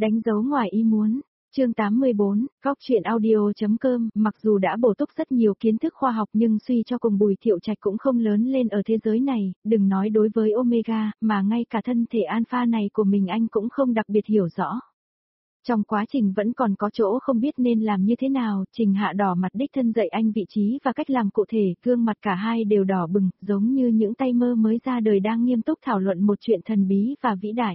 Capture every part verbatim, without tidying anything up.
Đánh dấu ngoài ý muốn. Chương tám mươi bốn, góc truyện audio.com, mặc dù đã bổ túc rất nhiều kiến thức khoa học nhưng suy cho cùng Bùi Thiệu Trạch cũng không lớn lên ở thế giới này, đừng nói đối với Omega, mà ngay cả thân thể alpha này của mình anh cũng không đặc biệt hiểu rõ. Trong quá trình vẫn còn có chỗ không biết nên làm như thế nào, Trình Hạ đỏ mặt đích thân dạy anh vị trí và cách làm cụ thể, gương mặt cả hai đều đỏ bừng, giống như những tay mơ mới ra đời đang nghiêm túc thảo luận một chuyện thần bí và vĩ đại.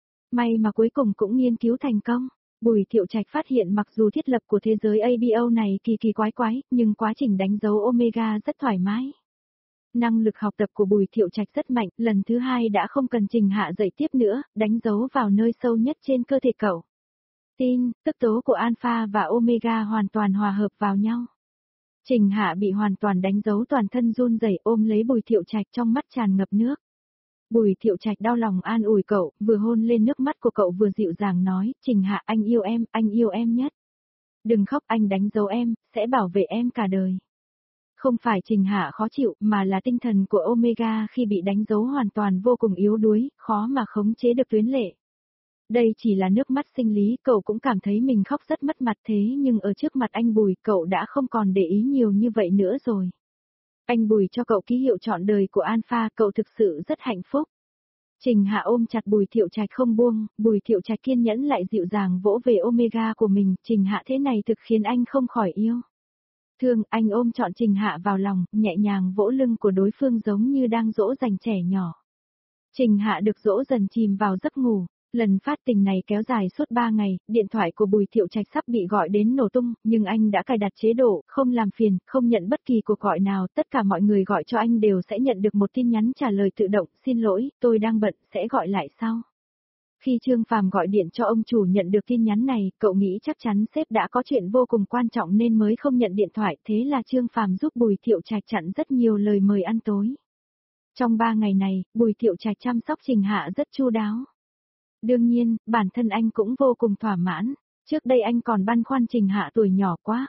May mà cuối cùng cũng nghiên cứu thành công. Bùi Thiệu Trạch phát hiện mặc dù thiết lập của thế giới a bê o này kỳ kỳ quái quái, nhưng quá trình đánh dấu Omega rất thoải mái. Năng lực học tập của Bùi Thiệu Trạch rất mạnh, lần thứ hai đã không cần Trình Hạ dạy tiếp nữa, đánh dấu vào nơi sâu nhất trên cơ thể cậu. Tin, tức tố của Alpha và Omega hoàn toàn hòa hợp vào nhau. Trình Hạ bị hoàn toàn đánh dấu toàn thân run rẩy ôm lấy Bùi Thiệu Trạch trong mắt tràn ngập nước. Bùi Thiệu Trạch đau lòng an ủi cậu, vừa hôn lên nước mắt của cậu vừa dịu dàng nói, Trình Hạ anh yêu em, anh yêu em nhất. Đừng khóc, anh đánh dấu em, sẽ bảo vệ em cả đời. Không phải Trình Hạ khó chịu mà là tinh thần của Omega khi bị đánh dấu hoàn toàn vô cùng yếu đuối, khó mà khống chế được tuyến lệ. Đây chỉ là nước mắt sinh lý, cậu cũng cảm thấy mình khóc rất mất mặt thế nhưng ở trước mặt anh Bùi cậu đã không còn để ý nhiều như vậy nữa rồi. Anh Bùi cho cậu ký hiệu trọn đời của Alpha, cậu thực sự rất hạnh phúc. Trình Hạ ôm chặt Bùi Thiệu Trạch không buông, Bùi Thiệu Trạch kiên nhẫn lại dịu dàng vỗ về Omega của mình, Trình Hạ thế này thực khiến anh không khỏi yêu. Thương, anh ôm trọn Trình Hạ vào lòng, nhẹ nhàng vỗ lưng của đối phương giống như đang dỗ dành trẻ nhỏ. Trình Hạ được dỗ dần chìm vào giấc ngủ. Lần phát tình này kéo dài suốt ba ngày, điện thoại của Bùi Thiệu Trạch sắp bị gọi đến nổ tung, nhưng anh đã cài đặt chế độ, không làm phiền, không nhận bất kỳ cuộc gọi nào, tất cả mọi người gọi cho anh đều sẽ nhận được một tin nhắn trả lời tự động, xin lỗi, tôi đang bận, sẽ gọi lại sau. Khi Trương Phàm gọi điện cho ông chủ nhận được tin nhắn này, cậu nghĩ chắc chắn sếp đã có chuyện vô cùng quan trọng nên mới không nhận điện thoại, thế là Trương Phàm giúp Bùi Thiệu Trạch chặn rất nhiều lời mời ăn tối. Trong ba ngày này, Bùi Thiệu Trạch chăm sóc Trình Hạ rất chu đáo. Đương nhiên, bản thân anh cũng vô cùng thỏa mãn, trước đây anh còn băn khoăn Trình Hạ tuổi nhỏ quá.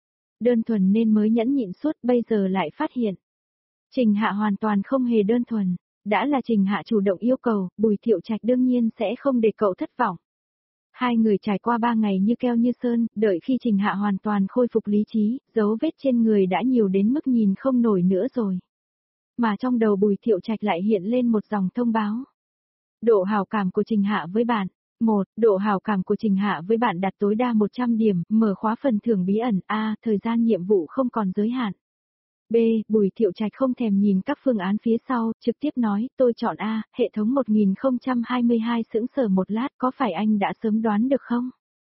Đơn thuần nên mới nhẫn nhịn suốt, bây giờ lại phát hiện. Trình Hạ hoàn toàn không hề đơn thuần, đã là Trình Hạ chủ động yêu cầu, Bùi Thiệu Trạch đương nhiên sẽ không để cậu thất vọng. Hai người trải qua ba ngày như keo như sơn, đợi khi Trình Hạ hoàn toàn khôi phục lý trí, dấu vết trên người đã nhiều đến mức nhìn không nổi nữa rồi. Mà trong đầu Bùi Thiệu Trạch lại hiện lên một dòng thông báo. Độ hảo cảm của Trình Hạ với bạn. một. Độ hảo cảm của Trình Hạ với bạn đạt tối đa một trăm điểm, mở khóa phần thưởng bí ẩn. A. Thời gian nhiệm vụ không còn giới hạn. B. Bùi Thiệu Trạch không thèm nhìn các phương án phía sau, trực tiếp nói, tôi chọn A. Hệ thống một nghìn không trăm hai mươi hai sững sờ một lát, có phải anh đã sớm đoán được không?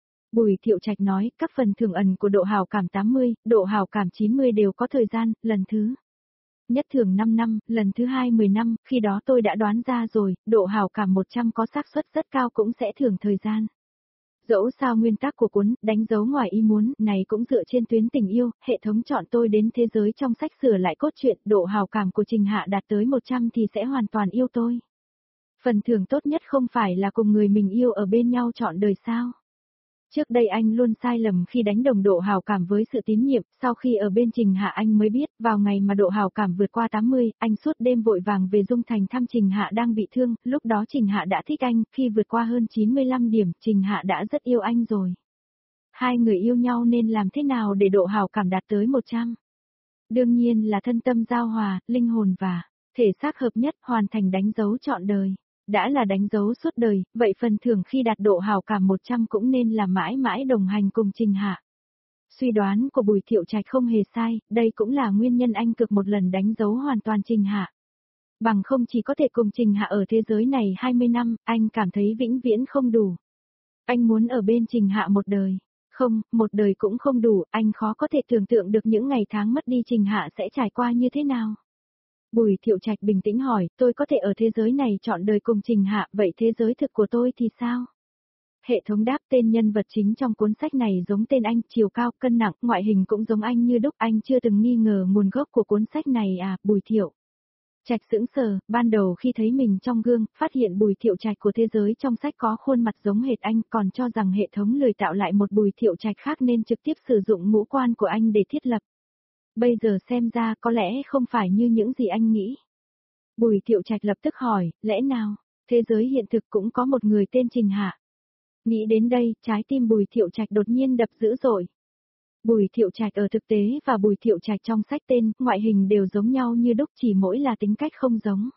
Bùi Thiệu Trạch nói, các phần thưởng ẩn của độ hảo cảm tám mươi, độ hảo cảm chín mươi đều có thời gian, lần thứ nhất thưởng năm năm, lần thứ hai mười năm, khi đó tôi đã đoán ra rồi, độ hảo cảm một trăm có xác suất rất cao cũng sẽ thưởng thời gian. Dẫu sao nguyên tắc của cuốn đánh dấu ngoài ý muốn này cũng dựa trên tuyến tình yêu, hệ thống chọn tôi đến thế giới trong sách sửa lại cốt truyện, độ hảo cảm của Trình Hạ đạt tới một trăm thì sẽ hoàn toàn yêu tôi. Phần thưởng tốt nhất không phải là cùng người mình yêu ở bên nhau trọn đời sao? Trước đây anh luôn sai lầm khi đánh đồng độ hảo cảm với sự tín nhiệm, sau khi ở bên Trình Hạ anh mới biết, vào ngày mà độ hảo cảm vượt qua tám mươi, anh suốt đêm vội vàng về Dung Thành thăm Trình Hạ đang bị thương, lúc đó Trình Hạ đã thích anh, khi vượt qua hơn chín mươi lăm điểm, Trình Hạ đã rất yêu anh rồi. Hai người yêu nhau nên làm thế nào để độ hảo cảm đạt tới một trăm? Đương nhiên là thân tâm giao hòa, linh hồn và thể xác hợp nhất, hoàn thành đánh dấu trọn đời. Đã là đánh dấu suốt đời, vậy phần thưởng khi đạt độ hảo cảm một trăm cũng nên là mãi mãi đồng hành cùng Trình Hạ. Suy đoán của Bùi Thiệu Trạch không hề sai, đây cũng là nguyên nhân anh cực một lần đánh dấu hoàn toàn Trình Hạ. Bằng không chỉ có thể cùng Trình Hạ ở thế giới này hai mươi năm, anh cảm thấy vĩnh viễn không đủ. Anh muốn ở bên Trình Hạ một đời. Không, một đời cũng không đủ, anh khó có thể tưởng tượng được những ngày tháng mất đi Trình Hạ sẽ trải qua như thế nào. Bùi Thiệu Trạch bình tĩnh hỏi, tôi có thể ở thế giới này chọn đời cùng Trình Hạ, vậy thế giới thực của tôi thì sao? Hệ thống đáp, tên nhân vật chính trong cuốn sách này giống tên anh, chiều cao, cân nặng, ngoại hình cũng giống anh như đúc, anh chưa từng nghi ngờ nguồn gốc của cuốn sách này à, Bùi Thiệu Trạch sững sờ, ban đầu khi thấy mình trong gương, phát hiện Bùi Thiệu Trạch của thế giới trong sách có khuôn mặt giống hệt anh, còn cho rằng hệ thống lười tạo lại một Bùi Thiệu Trạch khác nên trực tiếp sử dụng ngũ quan của anh để thiết lập. Bây giờ xem ra có lẽ không phải như những gì anh nghĩ. Bùi Thiệu Trạch lập tức hỏi, lẽ nào, thế giới hiện thực cũng có một người tên Trình Hạ? Nghĩ đến đây, trái tim Bùi Thiệu Trạch đột nhiên đập dữ dội. Bùi Thiệu Trạch ở thực tế và Bùi Thiệu Trạch trong sách tên, ngoại hình đều giống nhau như đúc, chỉ mỗi là tính cách không giống.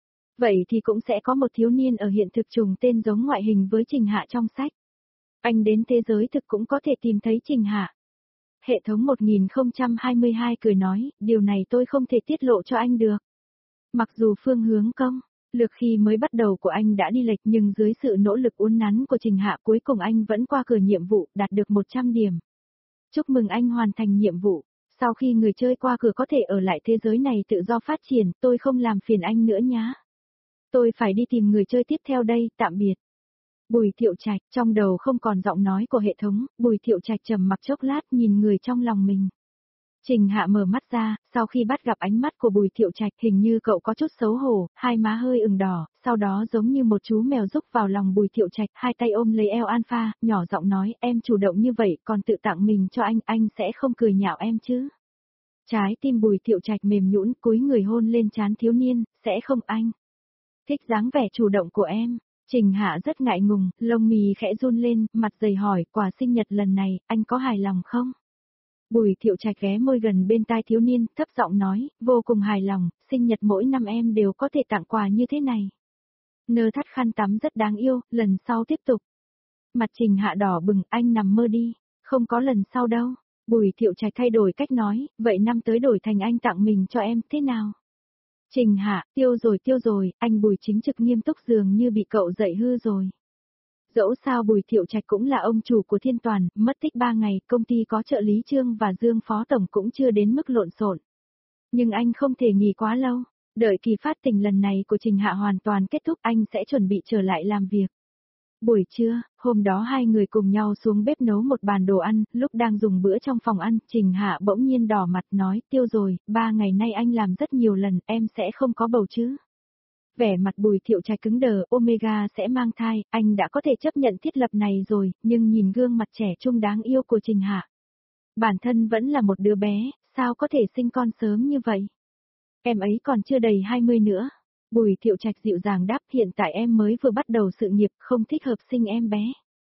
Vậy thì cũng sẽ có một thiếu niên ở hiện thực trùng tên giống ngoại hình với Trình Hạ trong sách. Anh đến thế giới thực cũng có thể tìm thấy Trình Hạ. Hệ thống một nghìn không trăm hai mươi hai cười nói, điều này tôi không thể tiết lộ cho anh được. Mặc dù phương hướng công, lực khi mới bắt đầu của anh đã đi lệch nhưng dưới sự nỗ lực uốn nắn của Trình Hạ cuối cùng anh vẫn qua cửa nhiệm vụ, đạt được một trăm điểm. Chúc mừng anh hoàn thành nhiệm vụ. Sau khi người chơi qua cửa có thể ở lại thế giới này tự do phát triển, tôi không làm phiền anh nữa nhá. Tôi phải đi tìm người chơi tiếp theo đây, tạm biệt. Bùi Thiệu Trạch, trong đầu không còn giọng nói của hệ thống, Bùi Thiệu Trạch trầm mặc chốc lát nhìn người trong lòng mình. Trình Hạ mở mắt ra, sau khi bắt gặp ánh mắt của Bùi Thiệu Trạch hình như cậu có chút xấu hổ, hai má hơi ửng đỏ, sau đó giống như một chú mèo rúc vào lòng Bùi Thiệu Trạch, hai tay ôm lấy eo Alpha, nhỏ giọng nói, em chủ động như vậy còn tự tặng mình cho anh, anh sẽ không cười nhạo em chứ. Trái tim Bùi Thiệu Trạch mềm nhũn, cúi người hôn lên trán thiếu niên, sẽ không anh. Thích dáng vẻ chủ động của em. Trình Hạ rất ngại ngùng, lông mì khẽ run lên, mặt dày hỏi, quà sinh nhật lần này, anh có hài lòng không? Bùi Thiệu Trạch ghé môi gần bên tai thiếu niên, thấp giọng nói, vô cùng hài lòng, sinh nhật mỗi năm em đều có thể tặng quà như thế này. Nơ thắt khăn tắm rất đáng yêu, lần sau tiếp tục. Mặt Trình Hạ đỏ bừng, anh nằm mơ đi, không có lần sau đâu. Bùi Thiệu Trạch thay đổi cách nói, vậy năm tới đổi thành anh tặng mình cho em, thế nào? Trình Hạ, tiêu rồi tiêu rồi, anh Bùi chính trực nghiêm túc dường như bị cậu dạy hư rồi. Dẫu sao Bùi Thiệu Trạch cũng là ông chủ của Thiên Toàn, mất tích ba ngày, công ty có trợ lý Trương và Dương phó tổng cũng chưa đến mức lộn xộn. Nhưng anh không thể nghỉ quá lâu, đợi kỳ phát tình lần này của Trình Hạ hoàn toàn kết thúc anh sẽ chuẩn bị trở lại làm việc. Buổi trưa, hôm đó hai người cùng nhau xuống bếp nấu một bàn đồ ăn, lúc đang dùng bữa trong phòng ăn, Trình Hạ bỗng nhiên đỏ mặt nói, tiêu rồi, ba ngày nay anh làm rất nhiều lần, em sẽ không có bầu chứ. Vẻ mặt Bùi Thiệu Trạch cứng đờ, Omega sẽ mang thai, anh đã có thể chấp nhận thiết lập này rồi, nhưng nhìn gương mặt trẻ trung đáng yêu của Trình Hạ. Bản thân vẫn là một đứa bé, sao có thể sinh con sớm như vậy? Em ấy còn chưa đầy hai mươi nữa. Bùi Thiệu Trạch dịu dàng đáp, hiện tại em mới vừa bắt đầu sự nghiệp, không thích hợp sinh em bé.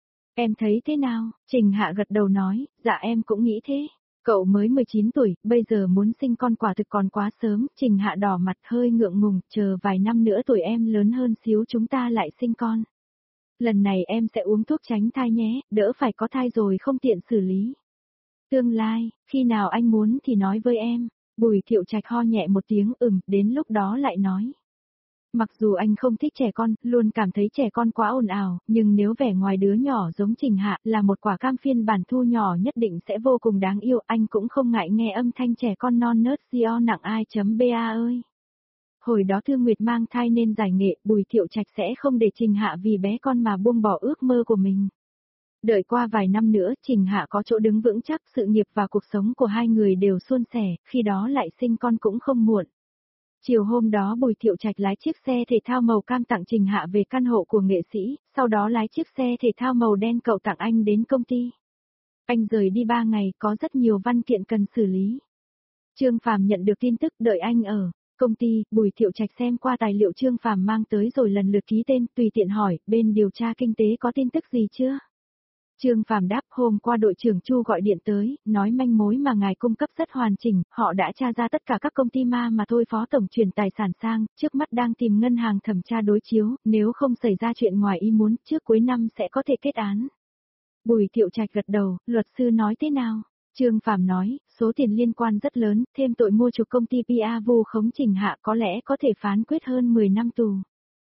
Em thấy thế nào? Trình Hạ gật đầu nói, dạ em cũng nghĩ thế. Cậu mới mười chín tuổi, bây giờ muốn sinh con quả thực còn quá sớm, Trình Hạ đỏ mặt hơi ngượng ngùng, chờ vài năm nữa tuổi em lớn hơn xíu chúng ta lại sinh con. Lần này em sẽ uống thuốc tránh thai nhé, đỡ phải có thai rồi không tiện xử lý. Tương lai, khi nào anh muốn thì nói với em. Bùi Thiệu Trạch ho nhẹ một tiếng, ừm, đến lúc đó lại nói. Mặc dù anh không thích trẻ con, luôn cảm thấy trẻ con quá ồn ào, nhưng nếu vẻ ngoài đứa nhỏ giống Trình Hạ là một quả cam phiên bản thu nhỏ nhất định sẽ vô cùng đáng yêu, anh cũng không ngại nghe âm thanh trẻ con non nớt Gio nặng ai.ba ơi. Hồi đó Thương Nguyệt mang thai nên giải nghệ, Bùi Thiệu Trạch sẽ không để Trình Hạ vì bé con mà buông bỏ ước mơ của mình. Đợi qua vài năm nữa, Trình Hạ có chỗ đứng vững chắc, sự nghiệp và cuộc sống của hai người đều suôn sẻ, khi đó lại sinh con cũng không muộn. Chiều hôm đó Bùi Thiệu Trạch lái chiếc xe thể thao màu cam tặng Trình Hạ về căn hộ của nghệ sĩ, sau đó lái chiếc xe thể thao màu đen cậu tặng anh đến công ty. Anh rời đi ba ngày, có rất nhiều văn kiện cần xử lý. Trương Phàm nhận được tin tức đợi anh ở công ty, Bùi Thiệu Trạch xem qua tài liệu Trương Phàm mang tới rồi lần lượt ký tên, tùy tiện hỏi, bên điều tra kinh tế có tin tức gì chưa? Trương Phàm đáp, hôm qua đội trưởng Chu gọi điện tới, nói manh mối mà ngài cung cấp rất hoàn chỉnh, họ đã tra ra tất cả các công ty ma mà thôi phó tổng chuyển tài sản sang, trước mắt đang tìm ngân hàng thẩm tra đối chiếu, nếu không xảy ra chuyện ngoài ý muốn, trước cuối năm sẽ có thể kết án. Bùi Thiệu Trạch gật đầu, luật sư nói thế nào? Trương Phàm nói, số tiền liên quan rất lớn, thêm tội mua chuộc công ty pê a vu khống Trình Hạ có lẽ có thể phán quyết hơn mười năm tù.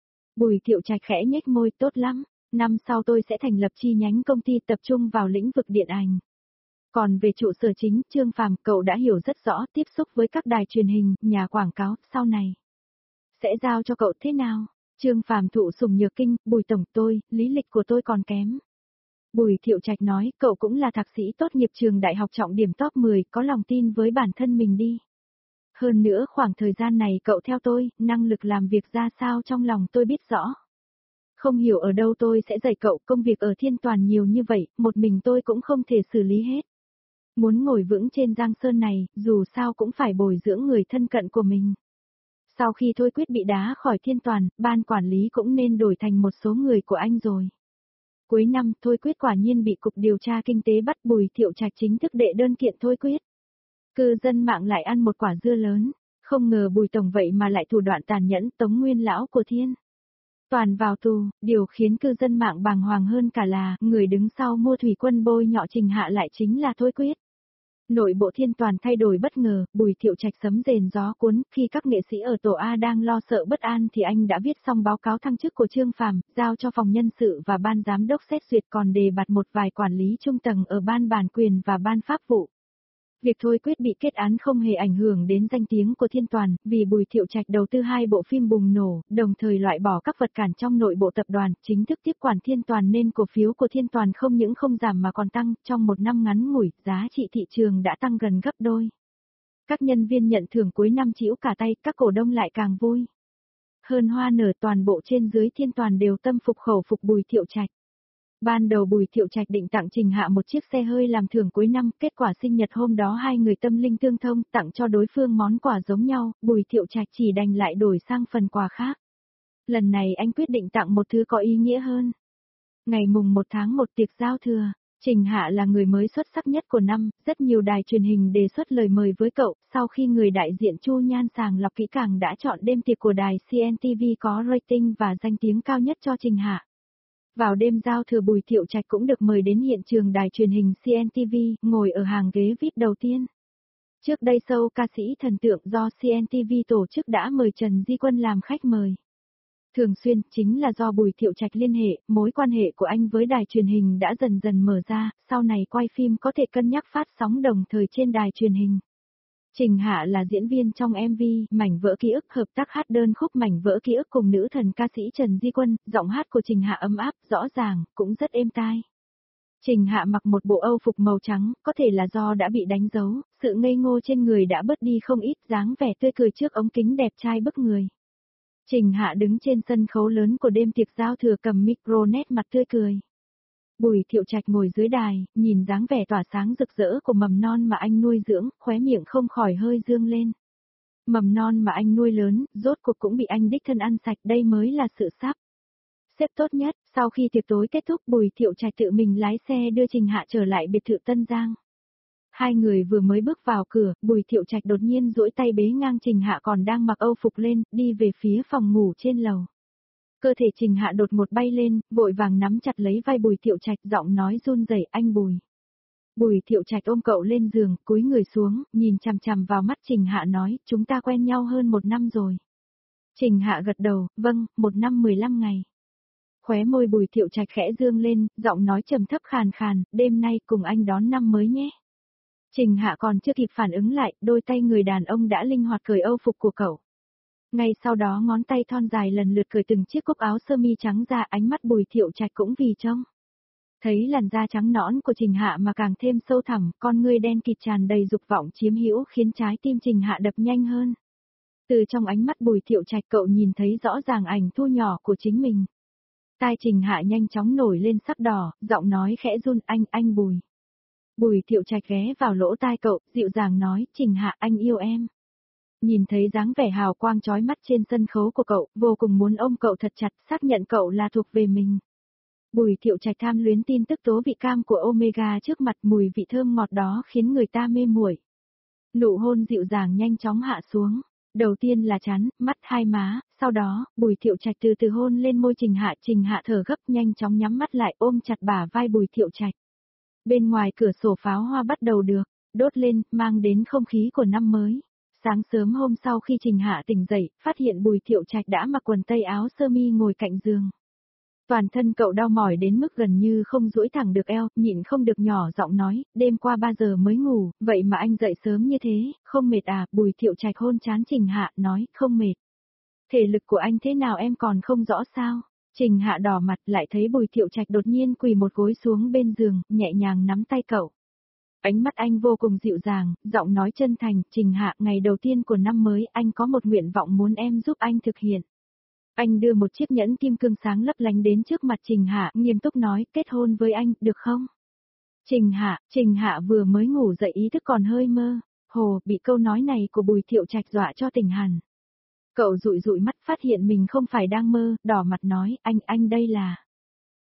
Bùi Thiệu Trạch khẽ nhếch môi, tốt lắm. Năm sau tôi sẽ thành lập chi nhánh công ty tập trung vào lĩnh vực điện ảnh. Còn về trụ sở chính, Trương Phàm, cậu đã hiểu rất rõ, tiếp xúc với các đài truyền hình, nhà quảng cáo, sau này sẽ giao cho cậu thế nào? Trương Phàm thụ sủng nhược kinh, Bùi tổng, tôi, lý lịch của tôi còn kém. Bùi Thiệu Trạch nói, cậu cũng là thạc sĩ tốt nghiệp trường đại học trọng điểm top mười, có lòng tin với bản thân mình đi. Hơn nữa khoảng thời gian này cậu theo tôi, năng lực làm việc ra sao trong lòng tôi biết rõ. Không hiểu ở đâu tôi sẽ dạy cậu, công việc ở Thiên Toàn nhiều như vậy, một mình tôi cũng không thể xử lý hết. Muốn ngồi vững trên giang sơn này, dù sao cũng phải bồi dưỡng người thân cận của mình. Sau khi Thôi Quyết bị đá khỏi Thiên Toàn, ban quản lý cũng nên đổi thành một số người của anh rồi. Cuối năm, Thôi Quyết quả nhiên bị Cục Điều tra Kinh tế bắt, Bùi Thiệu Trạch chính thức đệ đơn kiện Thôi Quyết. Cư dân mạng lại ăn một quả dưa lớn, không ngờ Bùi Tổng vậy mà lại thủ đoạn tàn nhẫn tống nguyên lão của Thiên Toàn vào tù, điều khiến cư dân mạng bàng hoàng hơn cả là, người đứng sau mua thủy quân bôi nhọ Trình Hạ lại chính là Thôi Quyết. Nội bộ Thiên Toàn thay đổi bất ngờ, Bùi Thiệu Trạch sấm rền gió cuốn, khi các nghệ sĩ ở tổ A đang lo sợ bất an thì anh đã viết xong báo cáo thăng chức của Trương Phàm, giao cho phòng nhân sự và ban giám đốc xét duyệt, còn đề bạt một vài quản lý trung tầng ở ban bản quyền và ban pháp vụ. Việc Thôi Quyết bị kết án không hề ảnh hưởng đến danh tiếng của Thiên Toàn, vì Bùi Thiệu Trạch đầu tư hai bộ phim bùng nổ, đồng thời loại bỏ các vật cản trong nội bộ tập đoàn, chính thức tiếp quản Thiên Toàn nên cổ phiếu của Thiên Toàn không những không giảm mà còn tăng, trong một năm ngắn ngủi, giá trị thị trường đã tăng gần gấp đôi. Các nhân viên nhận thưởng cuối năm trĩu cả tay, các cổ đông lại càng vui. Hơn hoa nở, toàn bộ trên dưới Thiên Toàn đều tâm phục khẩu phục Bùi Thiệu Trạch. Ban đầu Bùi Thiệu Trạch định tặng Trình Hạ một chiếc xe hơi làm thưởng cuối năm, kết quả sinh nhật hôm đó hai người tâm linh tương thông, tặng cho đối phương món quà giống nhau, Bùi Thiệu Trạch chỉ đành lại đổi sang phần quà khác. Lần này anh quyết định tặng một thứ có ý nghĩa hơn. Ngày mùng một tháng một tiệc giao thừa, Trình Hạ là người mới xuất sắc nhất của năm, rất nhiều đài truyền hình đề xuất lời mời với cậu, sau khi người đại diện Chu Nhan sàng lọc kỹ càng đã chọn đêm tiệc của đài xê en ti vi có rating và danh tiếng cao nhất cho Trình Hạ. Vào đêm giao thừa, Bùi Thiệu Trạch cũng được mời đến hiện trường đài truyền hình xê en ti vi, ngồi ở hàng ghế vi ai pi đầu tiên. Trước đây show ca sĩ thần tượng do xê en ti vi tổ chức đã mời Trần Di Quân làm khách mời. Thường xuyên, chính là do Bùi Thiệu Trạch liên hệ, mối quan hệ của anh với đài truyền hình đã dần dần mở ra, sau này quay phim có thể cân nhắc phát sóng đồng thời trên đài truyền hình. Trình Hạ là diễn viên trong em vê Mảnh Vỡ Ký Ức, hợp tác hát đơn khúc Mảnh Vỡ Ký Ức cùng nữ thần ca sĩ Trần Di Quân, giọng hát của Trình Hạ ấm áp, rõ ràng, cũng rất êm tai. Trình Hạ mặc một bộ âu phục màu trắng, có thể là do đã bị đánh dấu, sự ngây ngô trên người đã bớt đi không ít, dáng vẻ tươi cười trước ống kính đẹp trai bức người. Trình Hạ đứng trên sân khấu lớn của đêm tiệc giao thừa cầm micro nét mặt tươi cười. Bùi Thiệu Trạch ngồi dưới đài, nhìn dáng vẻ tỏa sáng rực rỡ của mầm non mà anh nuôi dưỡng, khóe miệng không khỏi hơi dương lên. Mầm non mà anh nuôi lớn, rốt cuộc cũng bị anh đích thân ăn sạch, đây mới là sự sắp xếp tốt nhất. Sau khi tiệc tối kết thúc, Bùi Thiệu Trạch tự mình lái xe đưa Trình Hạ trở lại biệt thự Tân Giang. Hai người vừa mới bước vào cửa, Bùi Thiệu Trạch đột nhiên duỗi tay bế ngang Trình Hạ còn đang mặc âu phục lên, đi về phía phòng ngủ trên lầu. Cơ thể Trình Hạ đột ngột bay lên, vội vàng nắm chặt lấy vai Bùi Thiệu Trạch, giọng nói run rẩy, anh Bùi. Bùi Thiệu Trạch ôm cậu lên giường, cúi người xuống, nhìn chằm chằm vào mắt Trình Hạ nói, chúng ta quen nhau hơn một năm rồi. Trình Hạ gật đầu, vâng, một năm mười lăm ngày. Khóe môi Bùi Thiệu Trạch khẽ dương lên, giọng nói trầm thấp khàn khàn, đêm nay cùng anh đón năm mới nhé. Trình Hạ còn chưa kịp phản ứng lại, đôi tay người đàn ông đã linh hoạt cởi âu phục của cậu. Ngay sau đó ngón tay thon dài lần lượt cởi từng chiếc cúc áo sơ mi trắng ra, ánh mắt Bùi Thiệu Trạch cũng vì trông thấy làn da trắng nõn của Trình Hạ mà càng thêm sâu thẳm, con ngươi đen kịt tràn đầy dục vọng chiếm hữu khiến trái tim Trình Hạ đập nhanh hơn. Từ trong ánh mắt Bùi Thiệu Trạch cậu nhìn thấy rõ ràng ảnh thu nhỏ của chính mình. Tai Trình Hạ nhanh chóng nổi lên sắc đỏ, giọng nói khẽ run, anh, anh Bùi. Bùi Thiệu Trạch ghé vào lỗ tai cậu, dịu dàng nói, Trình Hạ, anh yêu em. Nhìn thấy dáng vẻ hào quang chói mắt trên sân khấu của cậu, vô cùng muốn ôm cậu thật chặt, xác nhận cậu là thuộc về mình. Bùi Thiệu Trạch tham luyến tin tức tố vị cam của Omega trước mặt, mùi vị thơm ngọt đó khiến người ta mê muội. Nụ hôn dịu dàng nhanh chóng hạ xuống, đầu tiên là trán, mắt, hai má, sau đó, Bùi Thiệu Trạch từ từ hôn lên môi Trình Hạ, Trình Hạ thở gấp nhanh chóng nhắm mắt lại ôm chặt bả vai Bùi Thiệu Trạch. Bên ngoài cửa sổ pháo hoa bắt đầu được đốt lên, mang đến không khí của năm mới. Sáng sớm hôm sau khi Trình Hạ tỉnh dậy, phát hiện Bùi Thiệu Trạch đã mặc quần tây áo sơ mi ngồi cạnh giường. Toàn thân cậu đau mỏi đến mức gần như không duỗi thẳng được eo, nhịn không được nhỏ giọng nói, đêm qua ba giờ mới ngủ, vậy mà anh dậy sớm như thế, không mệt à? Bùi Thiệu Trạch hôn trán Trình Hạ, nói, không mệt. Thể lực của anh thế nào em còn không rõ sao? Trình Hạ đỏ mặt, lại thấy Bùi Thiệu Trạch đột nhiên quỳ một gối xuống bên giường, nhẹ nhàng nắm tay cậu. Ánh mắt anh vô cùng dịu dàng, giọng nói chân thành, Trình Hạ, ngày đầu tiên của năm mới, anh có một nguyện vọng muốn em giúp anh thực hiện. Anh đưa một chiếc nhẫn kim cương sáng lấp lánh đến trước mặt Trình Hạ, nghiêm túc nói, kết hôn với anh, được không? Trình Hạ, Trình Hạ vừa mới ngủ dậy ý thức còn hơi mơ, hồ, bị câu nói này của Bùi Thiệu Trạch dọa cho tỉnh hẳn. Cậu dụi dụi mắt phát hiện mình không phải đang mơ, đỏ mặt nói, anh, anh đây là...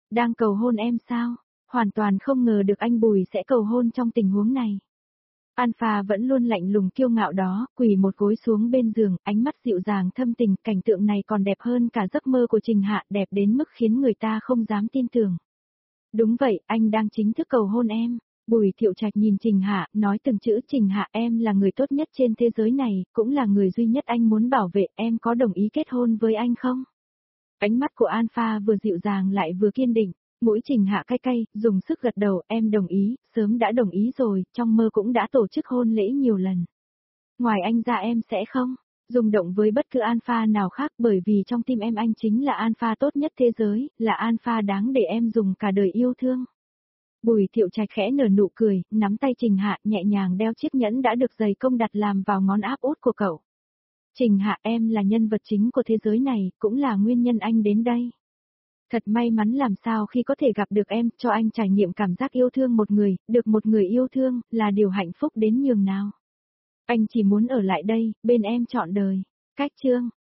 Đang cầu hôn em sao? Hoàn toàn không ngờ được anh Bùi sẽ cầu hôn trong tình huống này. Alpha vẫn luôn lạnh lùng kiêu ngạo đó, quỳ một gối xuống bên giường, ánh mắt dịu dàng thâm tình, cảnh tượng này còn đẹp hơn cả giấc mơ của Trình Hạ, đẹp đến mức khiến người ta không dám tin tưởng. Đúng vậy, anh đang chính thức cầu hôn em. Bùi Thiệu Trạch nhìn Trình Hạ, nói từng chữ Trình Hạ em là người tốt nhất trên thế giới này, cũng là người duy nhất anh muốn bảo vệ, em có đồng ý kết hôn với anh không? Ánh mắt của Alpha vừa dịu dàng lại vừa kiên định, mũi Trình Hạ cay cay, dùng sức gật đầu, em đồng ý, sớm đã đồng ý rồi, trong mơ cũng đã tổ chức hôn lễ nhiều lần. Ngoài anh ra em sẽ không rung động với bất cứ Alpha nào khác bởi vì trong tim em anh chính là Alpha tốt nhất thế giới, là Alpha đáng để em dùng cả đời yêu thương. Bùi Thiệu Trạch khẽ nở nụ cười, nắm tay Trình Hạ nhẹ nhàng đeo chiếc nhẫn đã được giày công đặt làm vào ngón áp út của cậu. Trình Hạ em là nhân vật chính của thế giới này, cũng là nguyên nhân anh đến đây. Thật may mắn làm sao khi có thể gặp được em, cho anh trải nghiệm cảm giác yêu thương một người, được một người yêu thương, là điều hạnh phúc đến nhường nào. Anh chỉ muốn ở lại đây, bên em trọn đời. Cách chương